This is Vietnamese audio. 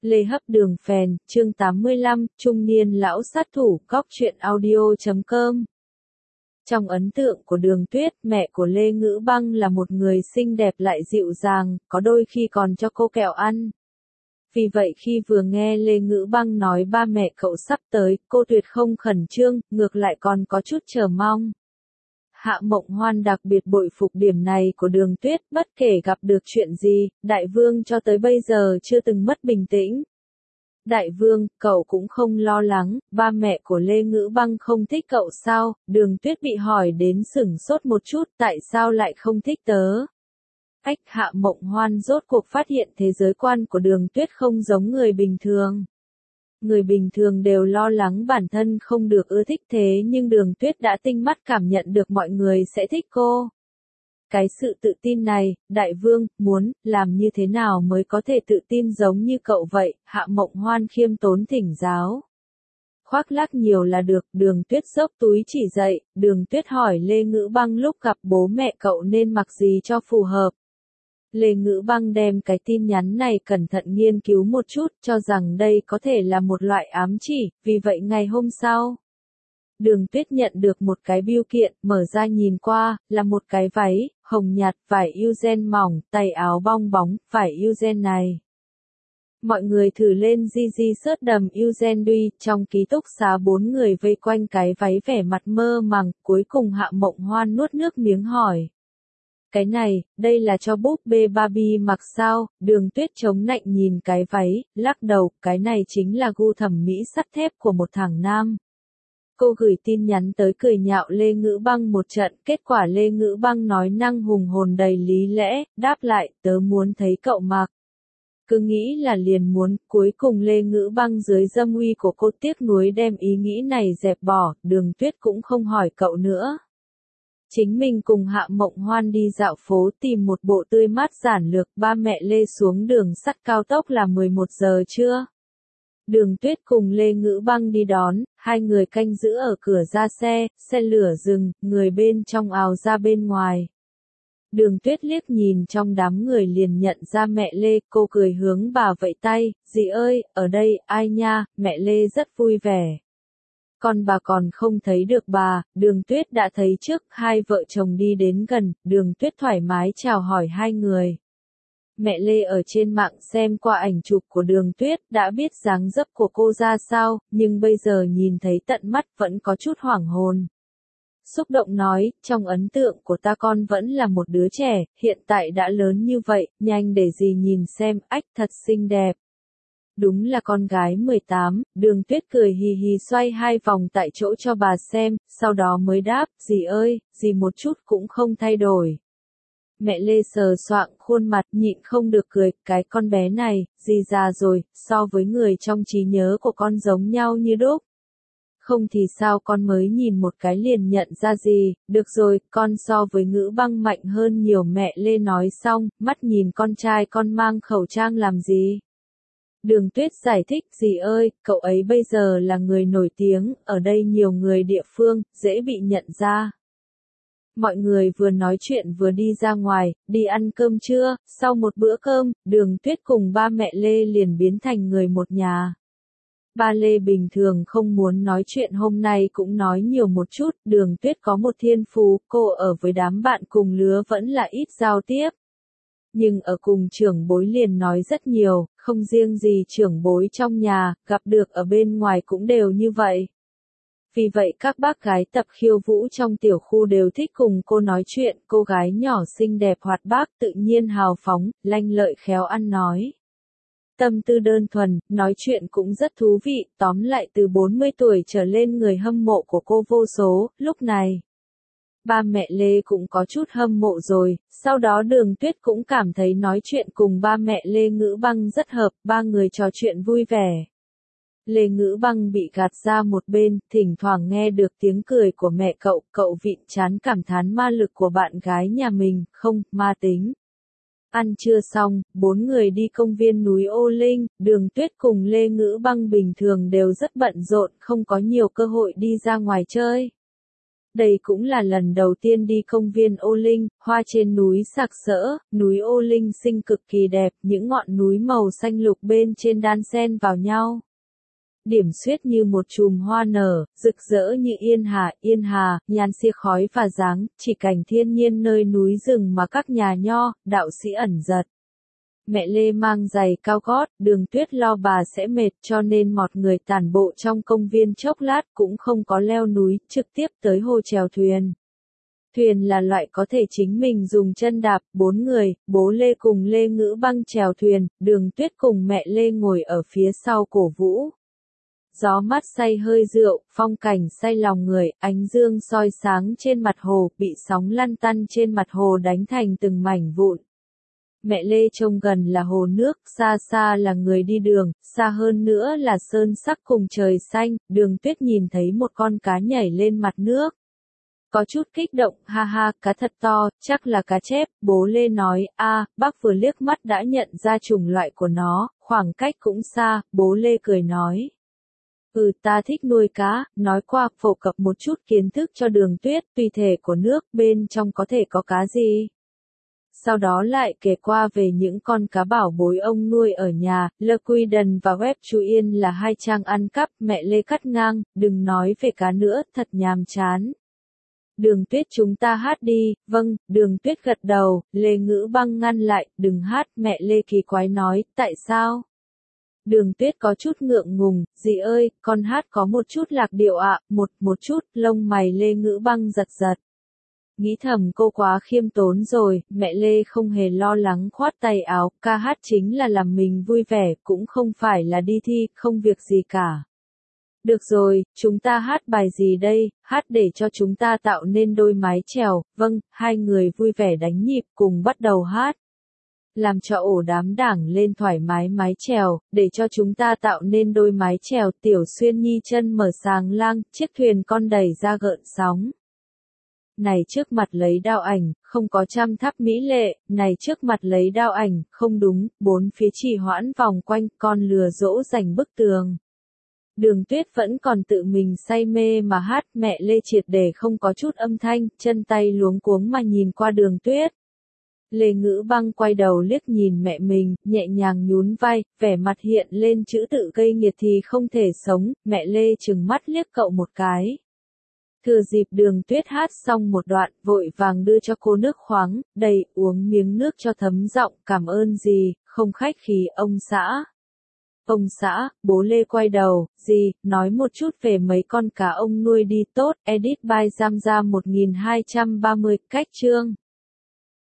Lê Hấp Đường Phèn, chương 85, Trung niên lão sát thủ, góc truyện audio.com. Trong ấn tượng của Đường Tuyết, mẹ của Lê Ngữ Băng là một người xinh đẹp lại dịu dàng, có đôi khi còn cho cô kẹo ăn. Vì vậy khi vừa nghe Lê Ngữ Băng nói ba mẹ cậu sắp tới, cô tuyệt không khẩn trương, ngược lại còn có chút chờ mong. Hạ Mộng Hoan đặc biệt bội phục điểm này của Đường Tuyết, bất kể gặp được chuyện gì, Đại Vương cho tới bây giờ chưa từng mất bình tĩnh. Đại Vương, cậu cũng không lo lắng, ba mẹ của Lê Ngữ Băng không thích cậu sao? Đường Tuyết bị hỏi đến sửng sốt một chút, tại sao lại không thích tớ? Hạ Mộng Hoan rốt cuộc phát hiện thế giới quan của Đường Tuyết không giống người bình thường. Người bình thường đều lo lắng bản thân không được ưa thích, thế nhưng Đường Tuyết đã tinh mắt cảm nhận được mọi người sẽ thích cô. Cái sự tự tin này, Đại Vương, muốn làm như thế nào mới có thể tự tin giống như cậu vậy? Hạ Mộng Hoan khiêm tốn thỉnh giáo. Khoác lác nhiều là được. Đường Tuyết xốc túi chỉ dậy. Đường Tuyết hỏi Lê Ngữ Băng lúc gặp bố mẹ cậu nên mặc gì cho phù hợp. Lê Ngữ Băng đem cái tin nhắn này cẩn thận nghiên cứu một chút, cho rằng đây có thể là một loại ám chỉ, vì vậy ngày hôm sau, Đường Tuyết nhận được một cái bưu kiện, mở ra nhìn qua, là một cái váy, hồng nhạt, vải Eugen mỏng, tay áo bong bóng, vải Eugen này. Mọi người thử lên Gigi search đầm Eugen Duy, trong ký túc xá 4 người vây quanh cái váy vẻ mặt mơ màng, cuối cùng Hạ Mộng Hoan nuốt nước miếng hỏi. Cái này, đây là cho búp bê Barbie mặc sao? Đường Tuyết chống nạnh nhìn cái váy, lắc đầu, cái này chính là gu thẩm mỹ sắt thép của một thằng nam. Cô gửi tin nhắn tới cười nhạo Lê Ngữ Băng một trận, kết quả Lê Ngữ Băng nói năng hùng hồn đầy lý lẽ, đáp lại, tớ muốn thấy cậu mặc. Cứ nghĩ là liền muốn, cuối cùng Lê Ngữ Băng dưới dâm uy của cô tiếc nuối đem ý nghĩ này dẹp bỏ, Đường Tuyết cũng không hỏi cậu nữa. Chính mình cùng Hạ Mộng Hoan đi dạo phố tìm một bộ tươi mát giản lược, ba mẹ Lê xuống đường sắt cao tốc là 11 giờ trưa. Đường Tuyết cùng Lê Ngữ Băng đi đón, hai người canh giữ ở cửa ra xe, xe lửa dừng, người bên trong ào ra bên ngoài. Đường Tuyết liếc nhìn trong đám người liền nhận ra mẹ Lê, cô cười hướng bà vẫy tay, dì ơi, ở đây, ai nha, mẹ Lê rất vui vẻ. Còn bà còn không thấy được bà, Đường Tuyết đã thấy trước, hai vợ chồng đi đến gần, Đường Tuyết thoải mái chào hỏi hai người. Mẹ Lê ở trên mạng xem qua ảnh chụp của Đường Tuyết, đã biết dáng dấp của cô ra sao, nhưng bây giờ nhìn thấy tận mắt vẫn có chút hoảng hồn. Xúc động nói, trong ấn tượng của ta con vẫn là một đứa trẻ, hiện tại đã lớn như vậy, nhanh để dì nhìn xem, thật xinh đẹp. Đúng là con gái 18, Đường Tuyết cười hì hì xoay hai vòng tại chỗ cho bà xem, sau đó mới đáp, dì ơi, dì một chút cũng không thay đổi. Mẹ Lê sờ soạng khuôn mặt nhịn không được cười, cái con bé này, dì già rồi, so với người trong trí nhớ của con giống nhau như đúc. Không thì sao con mới nhìn một cái liền nhận ra gì, được rồi, con so với Ngữ Băng mạnh hơn nhiều. Mẹ Lê nói xong, mắt nhìn con trai con mang khẩu trang làm gì. Đường Tuyết giải thích, dì ơi, cậu ấy bây giờ là người nổi tiếng, ở đây nhiều người địa phương, dễ bị nhận ra. Mọi người vừa nói chuyện vừa đi ra ngoài, đi ăn cơm trưa, sau một bữa cơm, Đường Tuyết cùng ba mẹ Lê liền biến thành người một nhà. Ba Lê bình thường không muốn nói chuyện hôm nay cũng nói nhiều một chút, Đường Tuyết có một thiên phú, cô ở với đám bạn cùng lứa vẫn là ít giao tiếp. Nhưng ở cùng trưởng bối liền nói rất nhiều, không riêng gì trưởng bối trong nhà, gặp được ở bên ngoài cũng đều như vậy. Vì vậy các bác gái tập khiêu vũ trong tiểu khu đều thích cùng cô nói chuyện, cô gái nhỏ xinh đẹp hoạt bát, tự nhiên hào phóng, lanh lợi khéo ăn nói. Tâm tư đơn thuần, nói chuyện cũng rất thú vị, tóm lại từ 40 tuổi trở lên người hâm mộ của cô vô số, lúc này. Ba mẹ Lê cũng có chút hâm mộ rồi, sau đó Đường Tuyết cũng cảm thấy nói chuyện cùng ba mẹ Lê Ngữ Băng rất hợp, ba người trò chuyện vui vẻ. Lê Ngữ Băng bị gạt ra một bên, thỉnh thoảng nghe được tiếng cười của mẹ cậu vịn trán cảm thán ma lực của bạn gái nhà mình, không, ma tính. Ăn trưa xong, 4 người đi công viên núi Ô Linh, Đường Tuyết cùng Lê Ngữ Băng bình thường đều rất bận rộn, không có nhiều cơ hội đi ra ngoài chơi. Đây cũng là lần đầu tiên đi công viên Ô Linh, hoa trên núi sặc sỡ, núi Ô Linh xinh cực kỳ đẹp, những ngọn núi màu xanh lục bên trên đan xen vào nhau. Điểm xuyết như một chùm hoa nở, rực rỡ như yên hà, nhan xiếc khói và dáng, chỉ cảnh thiên nhiên nơi núi rừng mà các nhà nho, đạo sĩ ẩn giật. Mẹ Lê mang giày cao gót, Đường Tuyết lo bà sẽ mệt cho nên một người tản bộ trong công viên chốc lát cũng không có leo núi, trực tiếp tới hồ chèo thuyền. Thuyền là loại có thể chính mình dùng chân đạp, 4 người, bố Lê cùng Lê Ngữ Băng chèo thuyền, Đường Tuyết cùng mẹ Lê ngồi ở phía sau cổ vũ. Gió mát say hơi rượu, phong cảnh say lòng người, ánh dương soi sáng trên mặt hồ, bị sóng lăn tăn trên mặt hồ đánh thành từng mảnh vụn. Mẹ Lê trông gần là hồ nước, xa xa là người đi đường, xa hơn nữa là sơn sắc cùng trời xanh, Đường Tuyết nhìn thấy một con cá nhảy lên mặt nước. Có chút kích động, ha ha, cá thật to, chắc là cá chép, bố Lê nói, bác vừa liếc mắt đã nhận ra chủng loại của nó, khoảng cách cũng xa, bố Lê cười nói. Ta thích nuôi cá, nói qua, phổ cập một chút kiến thức cho Đường Tuyết, tùy thể của nước, bên trong có thể có cá gì. Sau đó lại kể qua về những con cá bảo bối ông nuôi ở nhà, Le Quy Đần và Web Chú Yên là hai trang ăn cắp, mẹ Lê cắt ngang, đừng nói về cá nữa, thật nhàm chán. Đường Tuyết chúng ta hát đi, vâng, Đường Tuyết gật đầu, Lê Ngữ Băng ngăn lại, đừng hát, mẹ Lê kỳ quái nói, tại sao? Đường Tuyết có chút ngượng ngùng, dì ơi, con hát có một chút lạc điệu ạ, một chút, lông mày Lê Ngữ Băng giật giật. Nghĩ thầm cô quá khiêm tốn rồi, mẹ Lê không hề lo lắng khoát tay áo, ca hát chính là làm mình vui vẻ, cũng không phải là đi thi, không việc gì cả. Được rồi, chúng ta hát bài gì đây, hát để cho chúng ta tạo nên đôi mái chèo, vâng, hai người vui vẻ đánh nhịp cùng bắt đầu hát. Làm cho ổ đám đảng lên thoải mái mái chèo, để cho chúng ta tạo nên đôi mái chèo, Tiểu Xuyên Nhi chân mở sàng lang, chiếc thuyền con đẩy ra gợn sóng. Này trước mặt lấy đao ảnh, không có trăm tháp mỹ lệ, này trước mặt lấy đao ảnh, không đúng, bốn phía trì hoãn vòng quanh, con lừa dỗ giành bức tường. Đường Tuyết vẫn còn tự mình say mê mà hát, mẹ Lê triệt để không có chút âm thanh, chân tay luống cuống mà nhìn qua Đường Tuyết. Lê Ngữ Băng quay đầu liếc nhìn mẹ mình, nhẹ nhàng nhún vai, vẻ mặt hiện lên chữ tự gây nghiệt thì không thể sống, mẹ Lê trừng mắt liếc cậu một cái. Thừa dịp Đường Tuyết hát xong một đoạn, vội vàng đưa cho cô nước khoáng, đầy uống miếng nước cho thấm giọng, cảm ơn dì, không khách khí ông xã. Ông xã, bố Lê quay đầu, dì, nói một chút về mấy con cá ông nuôi đi tốt, edit by Giam Giam 1230, cách chương.